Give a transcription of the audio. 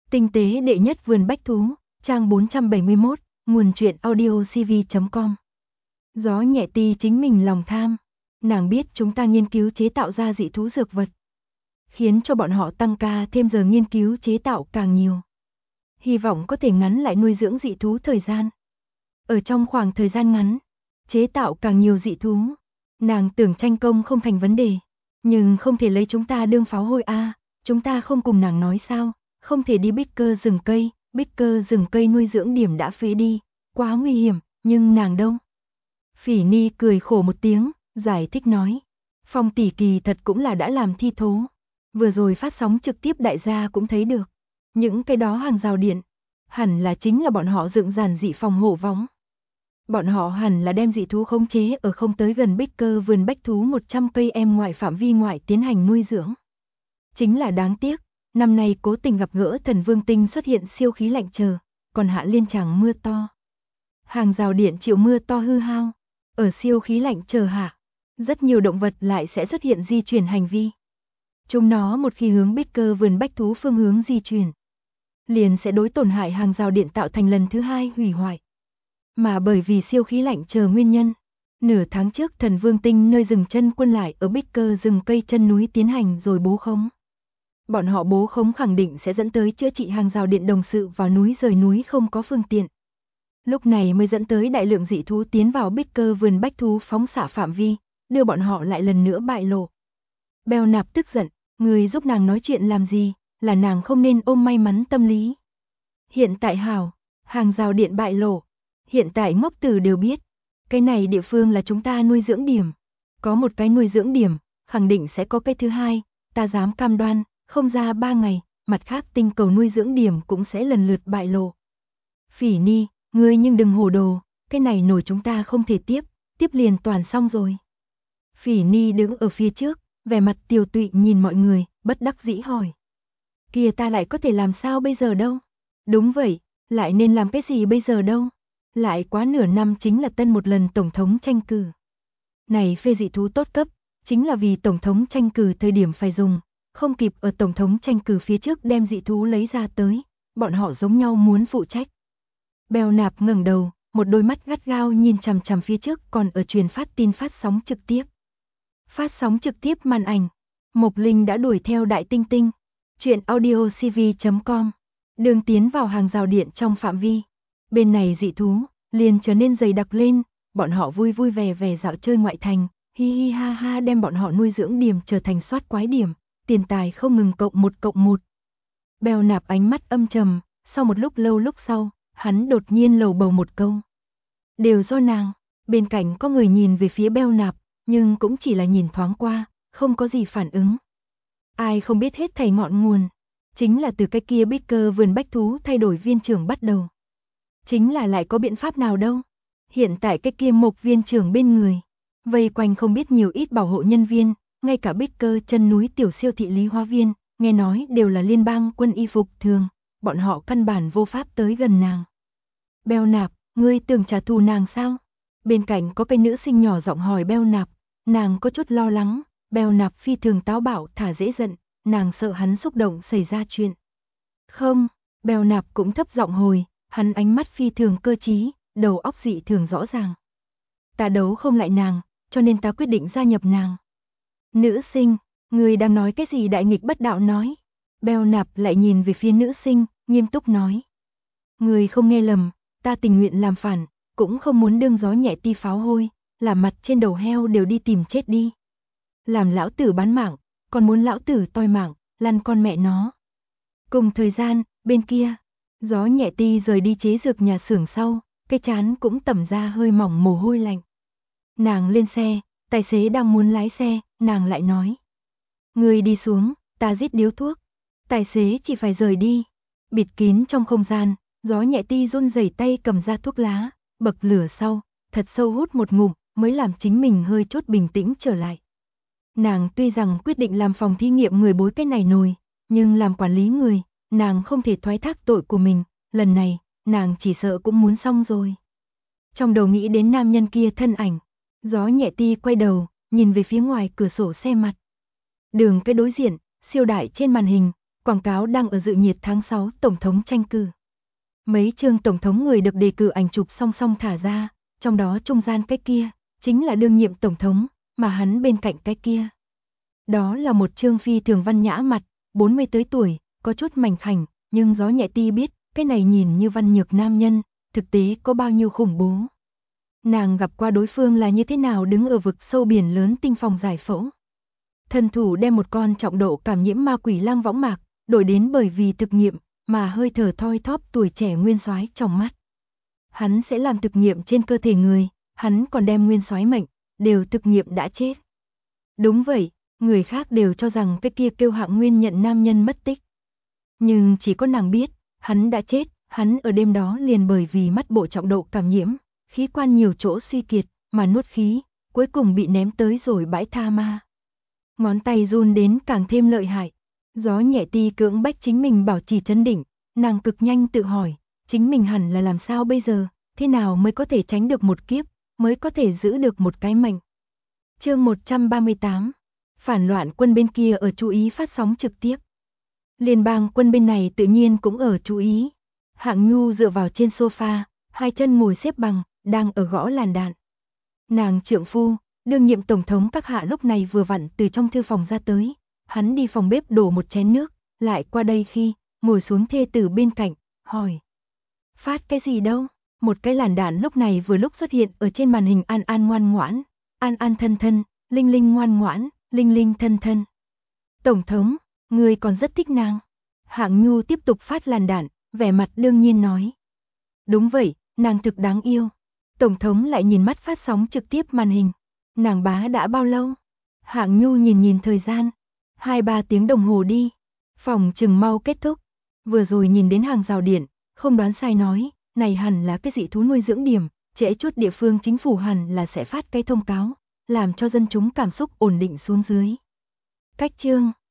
Tinh tế đệ nhất vườn bách thú, trang 471, nguồn truyện audiocv.com. Gió nhẹ ti chính mình lòng tham. Nàng biết chúng ta nghiên cứu chế tạo ra dị thú dược vật, khiến cho bọn họ tăng ca thêm giờ nghiên cứu chế tạo càng nhiều. Hy vọng có thể ngắn lại nuôi dưỡng dị thú thời gian. Ở trong khoảng thời gian ngắn, chế tạo càng nhiều dị thú. Nàng tưởng tranh công không thành vấn đề, nhưng không thể lấy chúng ta đương pháo hôi a. Chúng ta không cùng nàng nói sao, không thể đi bích cơ rừng cây nuôi dưỡng điểm đã phế đi, quá nguy hiểm, nhưng nàng đâu. Phỉ Ni cười khổ một tiếng, giải thích nói. Phong tỷ kỳ thật cũng là đã làm thi thố. Vừa rồi phát sóng trực tiếp đại gia cũng thấy được. Những cái đó hàng rào điện, hẳn là chính là bọn họ dựng giản dị phòng hộ võng. Bọn họ hẳn là đem dị thú khống chế ở không tới gần bích cơ vườn bách thú 100 cây em ngoại phạm vi ngoại tiến hành nuôi dưỡng. Chính là đáng tiếc, năm nay cố tình gặp gỡ thần vương tinh xuất hiện siêu khí lạnh chờ, còn hạ liên tràng mưa to. Hàng rào điện chịu mưa to hư hao, ở siêu khí lạnh chờ hạ, rất nhiều động vật lại sẽ xuất hiện di chuyển hành vi. Chúng nó một khi hướng bích cơ vườn bách thú phương hướng di chuyển, liền sẽ đối tổn hại hàng rào điện tạo thành lần thứ hai hủy hoại. Mà bởi vì siêu khí lạnh chờ nguyên nhân, nửa tháng trước thần vương tinh nơi dừng chân quân lại ở bích cơ rừng cây chân núi tiến hành rồi bố khống. Bọn họ bố khống khẳng định sẽ dẫn tới chữa trị hàng rào điện đồng sự vào núi rời núi không có phương tiện. Lúc này mới dẫn tới đại lượng dị thú tiến vào bích cơ vườn bách thú phóng xạ phạm vi, đưa bọn họ lại lần nữa bại lộ. Beo Nạp tức giận, người giúp nàng nói chuyện làm gì, là nàng không nên ôm may mắn tâm lý. Hiện tại hảo, hàng rào điện bại lộ, hiện tại ngốc tử đều biết, cái này địa phương là chúng ta nuôi dưỡng điểm. Có một cái nuôi dưỡng điểm, khẳng định sẽ có cái thứ hai, ta dám cam đoan, không ra 3 ngày, mặt khác tinh cầu nuôi dưỡng điểm cũng sẽ lần lượt bại lộ. Phỉ Ni, ngươi nhưng đừng hồ đồ, cái này nổi chúng ta không thể tiếp liền toàn xong rồi. Phỉ Ni đứng ở phía trước, vẻ mặt tiều tụy nhìn mọi người, bất đắc dĩ hỏi. Kìa ta lại có thể làm sao bây giờ đâu? Đúng vậy, lại nên làm cái gì bây giờ đâu? Lại quá nửa năm chính là tân một lần tổng thống tranh cử. Này phê dị thú tốt cấp, chính là vì tổng thống tranh cử thời điểm phải dùng, không kịp ở tổng thống tranh cử phía trước đem dị thú lấy ra tới, bọn họ giống nhau muốn phụ trách. Beo Nạp ngẩng đầu, một đôi mắt gắt gao nhìn chằm chằm phía trước còn ở truyền phát tin phát sóng trực tiếp. Phát sóng trực tiếp màn ảnh, Mộc Linh đã đuổi theo Đại Tinh Tinh, truyện audiocv.com, đường tiến vào hàng rào điện trong phạm vi. Bên này dị thú liền trở nên dày đặc lên, bọn họ vui vui vẻ vẻ dạo chơi ngoại thành, hi hi ha ha đem bọn họ nuôi dưỡng điểm trở thành soát quái điểm, tiền tài không ngừng cộng một. Beo Nạp ánh mắt âm trầm, sau một lúc sau, hắn đột nhiên lầu bầu một câu. Đều do nàng, bên cạnh có người nhìn về phía Beo Nạp, nhưng cũng chỉ là nhìn thoáng qua, không có gì phản ứng. Ai không biết hết thảy ngọn nguồn, chính là từ cái kia bích cơ vườn bách thú thay đổi viên trưởng bắt đầu. Chính là lại có biện pháp nào đâu. Hiện tại cái kia Mộc viên trưởng bên người, vây quanh không biết nhiều ít bảo hộ nhân viên, ngay cả bích cơ chân núi tiểu siêu thị Lý Hoa Viên, nghe nói đều là liên bang quân y phục thường, bọn họ căn bản vô pháp tới gần nàng. Beo Nạp, ngươi tưởng trả thù nàng sao? Bên cạnh có cái nữ sinh nhỏ giọng hỏi Beo Nạp, nàng có chút lo lắng, Beo Nạp phi thường táo bạo thả dễ giận, nàng sợ hắn xúc động xảy ra chuyện. Không, Beo Nạp cũng thấp giọng hồi, hắn ánh mắt phi thường cơ trí, đầu óc dị thường rõ ràng. Ta đấu không lại nàng, cho nên ta quyết định gia nhập nàng. Nữ sinh, người đang nói cái gì đại nghịch bất đạo nói? Beo Nạp lại nhìn về phía nữ sinh, nghiêm túc nói. Người không nghe lầm, ta tình nguyện làm phản, cũng không muốn đương gió nhẹ ti pháo hôi, làm mặt trên đầu heo đều đi tìm chết đi. Làm lão tử bán mạng, còn muốn lão tử toi mạng, lăn con mẹ nó. Cùng thời gian, bên kia, gió nhẹ ti rời đi chế dược nhà xưởng sau, cái chán cũng tẩm ra hơi mỏng mồ hôi lạnh. Nàng lên xe, tài xế đang muốn lái xe, nàng lại nói. Người đi xuống, ta rít điếu thuốc. Tài xế chỉ phải rời đi. Bịt kín trong không gian, gió nhẹ ti run rẩy tay cầm ra thuốc lá, bậc lửa sau, thật sâu hút một ngụm, mới làm chính mình hơi chút bình tĩnh trở lại. Nàng tuy rằng quyết định làm phòng thí nghiệm người bối cái này nồi, nhưng làm quản lý người, nàng không thể thoái thác tội của mình, lần này, nàng chỉ sợ cũng muốn xong rồi. Trong đầu nghĩ đến nam nhân kia thân ảnh, gió nhẹ ti quay đầu, nhìn về phía ngoài cửa sổ xe mặt. Đường cái đối diện, siêu đại trên màn hình, Quảng cáo đang ở dự nhiệt tháng 6 Tổng thống tranh cử. Mấy chương Tổng thống người được đề cử ảnh chụp song song thả ra, trong đó trung gian cái kia, chính là đương nhiệm Tổng thống, mà hắn bên cạnh cái kia. Đó là một chương phi thường văn nhã mặt, 40 tới tuổi, có chút mảnh khảnh, nhưng Gió Nhẹ Ti biết, cái này nhìn như văn nhược nam nhân, thực tế có bao nhiêu khủng bố. Nàng gặp qua đối phương là như thế nào đứng ở vực sâu biển lớn tinh phòng giải phẫu. Thần thủ đem một con trọng độ cảm nhiễm ma quỷ lang võng mạc, đổi đến bởi vì thực nghiệm, mà hơi thở thoi thóp tuổi trẻ nguyên soái trong mắt. Hắn sẽ làm thực nghiệm trên cơ thể người, hắn còn đem nguyên soái mệnh, đều thực nghiệm đã chết. Đúng vậy, người khác đều cho rằng cái kia kêu Hạng Nguyên nhận nam nhân mất tích. Nhưng chỉ có nàng biết, hắn đã chết, hắn ở đêm đó liền bởi vì mắt bộ trọng độ cảm nhiễm, khí quan nhiều chỗ suy kiệt, mà nuốt khí, cuối cùng bị ném tới rồi bãi tha ma. Ngón tay run đến càng thêm lợi hại. Gió Nhẹ Ti cưỡng bách chính mình bảo trì trấn định, nàng cực nhanh tự hỏi, chính mình hẳn là làm sao bây giờ, thế nào mới có thể tránh được một kiếp, mới có thể giữ được một cái mệnh. Chương 138. Phản loạn quân bên kia ở chú ý phát sóng trực tiếp. Liên bang quân bên này tự nhiên cũng ở chú ý. Hạng Nhu dựa vào trên sofa, hai chân ngồi xếp bằng, đang ở gõ làn đạn. Nàng trượng phu, đương nhiệm tổng thống các hạ lúc này vừa vặn từ trong thư phòng ra tới. Hắn đi phòng bếp đổ một chén nước, lại qua đây khi, ngồi xuống thê tử bên cạnh, hỏi. Phát cái gì đâu? Một cái làn đạn lúc này vừa lúc xuất hiện ở trên màn hình An An ngoan ngoãn, An An thân thân, Linh Linh ngoan ngoãn, Linh Linh thân thân. Tổng thống, người còn rất thích nàng. Hạng Nhu tiếp tục phát làn đạn, vẻ mặt đương nhiên nói. Đúng vậy, nàng thực đáng yêu. Tổng thống lại nhìn mắt phát sóng trực tiếp màn hình. Nàng bá đã bao lâu? Hạng Nhu nhìn thời gian. 2-3 tiếng đồng hồ đi. Phòng chừng mau kết thúc. Vừa rồi nhìn đến hàng rào điện, không đoán sai nói, này hẳn là cái dị thú nuôi dưỡng điểm, trễ chút địa phương chính phủ hẳn là sẽ phát cái thông cáo, làm cho dân chúng cảm xúc ổn định xuống dưới. Cách chương